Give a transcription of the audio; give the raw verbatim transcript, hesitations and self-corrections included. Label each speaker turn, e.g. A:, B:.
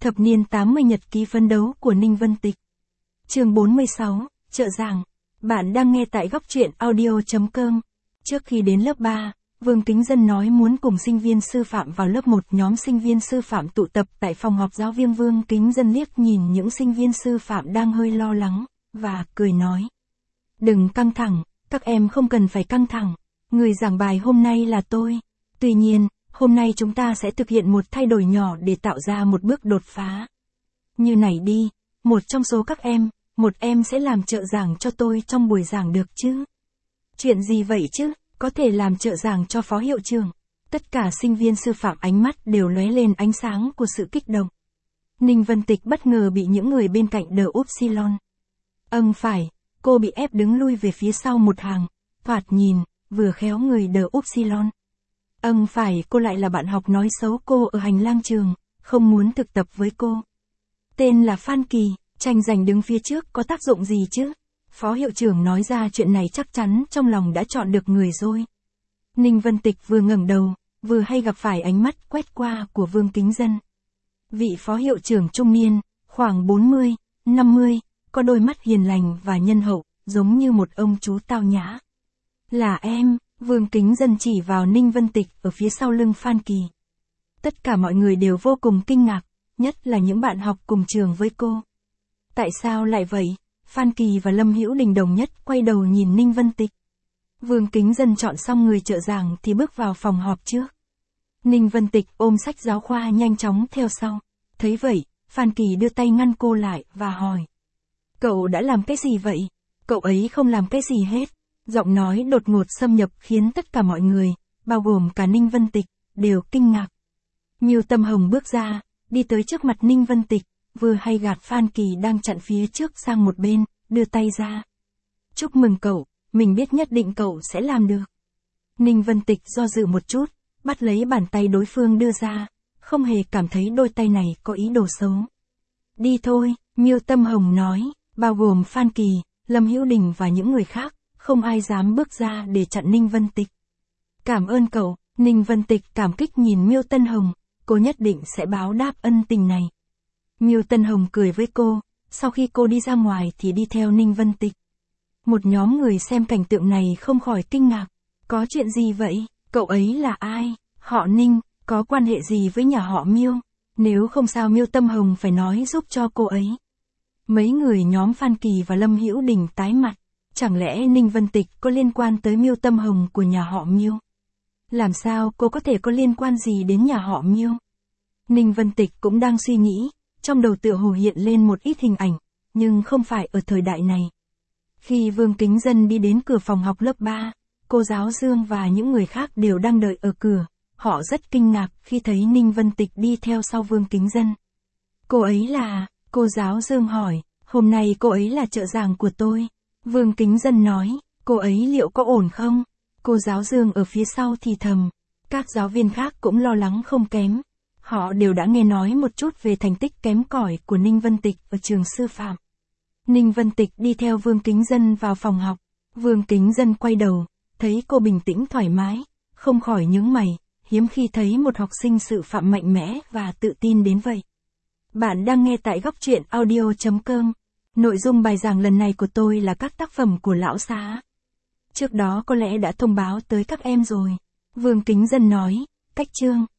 A: Thập niên tám mươi nhật ký phấn đấu của Ninh Vân Tịch. Chương bốn mươi sáu, trợ giảng. Bạn đang nghe tại góc truyện audio.com. Trước khi đến lớp ba, Vương Kính Dân nói muốn cùng sinh viên sư phạm vào lớp một. Nhóm sinh viên sư phạm tụ tập tại phòng họp giáo viên. Vương Kính Dân liếc nhìn những sinh viên sư phạm đang hơi lo lắng, và cười nói. Đừng căng thẳng, các em không cần phải căng thẳng. Người giảng bài hôm nay là tôi. Tuy nhiên, hôm nay chúng ta sẽ thực hiện một thay đổi nhỏ để tạo ra một bước đột phá. Như này đi, một trong số các em, một em sẽ làm trợ giảng cho tôi trong buổi giảng được chứ? Chuyện gì vậy chứ, có thể làm trợ giảng cho phó hiệu trưởng. Tất cả sinh viên sư phạm ánh mắt đều lóe lên ánh sáng của sự kích động. Ninh Vân Tịch bất ngờ bị những người bên cạnh đỡ Upsilon. Âng phải, cô bị ép đứng lui về phía sau một hàng, thoạt nhìn, vừa khéo người đỡ Upsilon. Âng phải, cô lại là bạn học nói xấu cô ở hành lang trường, không muốn thực tập với cô. Tên là Phan Kỳ, tranh giành đứng phía trước có tác dụng gì chứ? Phó hiệu trưởng nói ra chuyện này chắc chắn trong lòng đã chọn được người rồi. Ninh Vân Tịch vừa ngẩng đầu, vừa hay gặp phải ánh mắt quét qua của Vương Kính Dân. Vị phó hiệu trưởng trung niên, khoảng bốn mươi, năm mươi, có đôi mắt hiền lành và nhân hậu, giống như một ông chú tao nhã. Là em. Vương Kính Dân chỉ vào Ninh Vân Tịch ở phía sau lưng Phan Kỳ. Tất cả mọi người đều vô cùng kinh ngạc, nhất là những bạn học cùng trường với cô. Tại sao lại vậy? Phan Kỳ và Lâm Hữu Đình đồng nhất quay đầu nhìn Ninh Vân Tịch. Vương Kính Dân chọn xong người trợ giảng thì bước vào phòng họp trước. Ninh Vân Tịch ôm sách giáo khoa nhanh chóng theo sau. Thấy vậy, Phan Kỳ đưa tay ngăn cô lại và hỏi. Cậu đã làm cái gì vậy? Cậu ấy không làm cái gì hết. Giọng nói đột ngột xâm nhập khiến tất cả mọi người, bao gồm cả Ninh Vân Tịch, đều kinh ngạc. Miêu Tâm Hồng bước ra, đi tới trước mặt Ninh Vân Tịch, vừa hay gạt Phan Kỳ đang chặn phía trước sang một bên, đưa tay ra. Chúc mừng cậu, mình biết nhất định cậu sẽ làm được. Ninh Vân Tịch do dự một chút, bắt lấy bàn tay đối phương đưa ra, không hề cảm thấy đôi tay này có ý đồ xấu. Đi thôi, Miêu Tâm Hồng nói, bao gồm Phan Kỳ, Lâm Hữu Đình và những người khác. Không ai dám bước ra để chặn Ninh Vân Tịch. Cảm ơn cậu. Ninh Vân Tịch cảm kích nhìn Miêu Tân Hồng, cô nhất định sẽ báo đáp ân tình này. Miêu Tân Hồng cười với cô, sau khi cô đi ra ngoài thì đi theo Ninh Vân Tịch. Một nhóm người xem cảnh tượng này không khỏi kinh ngạc. Có chuyện gì vậy? Cậu ấy là ai? Họ Ninh, có quan hệ gì với nhà họ Miêu? Nếu không sao Miêu Tâm Hồng phải nói giúp cho cô ấy. Mấy người nhóm Phan Kỳ và Lâm Hữu Đình tái mặt. Chẳng lẽ Ninh Vân Tịch có liên quan tới Miêu Tâm Hồng của nhà họ Miêu? Làm sao cô có thể có liên quan gì đến nhà họ Miêu? Ninh Vân Tịch cũng đang suy nghĩ, trong đầu tựa hồ hiện lên một ít hình ảnh, nhưng không phải ở thời đại này. Khi Vương Kính Dân đi đến cửa phòng học lớp ba, cô giáo Dương và những người khác đều đang đợi ở cửa, họ rất kinh ngạc khi thấy Ninh Vân Tịch đi theo sau Vương Kính Dân. Cô ấy là, cô giáo Dương hỏi, hôm nay cô ấy là trợ giảng của tôi. Vương Kính Dân nói, cô ấy liệu có ổn không? Cô giáo Dương ở phía sau thì thầm. Các giáo viên khác cũng lo lắng không kém. Họ đều đã nghe nói một chút về thành tích kém cỏi của Ninh Vân Tịch ở trường sư phạm. Ninh Vân Tịch đi theo Vương Kính Dân vào phòng học. Vương Kính Dân quay đầu, thấy cô bình tĩnh thoải mái, không khỏi nhướng mày, hiếm khi thấy một học sinh sư phạm mạnh mẽ và tự tin đến vậy. Bạn đang nghe tại góc truyện audio.com. Nội dung bài giảng lần này của tôi là các tác phẩm của Lão Xá. Trước đó có lẽ đã thông báo tới các em rồi. Vương Kính Dân nói, cách chương.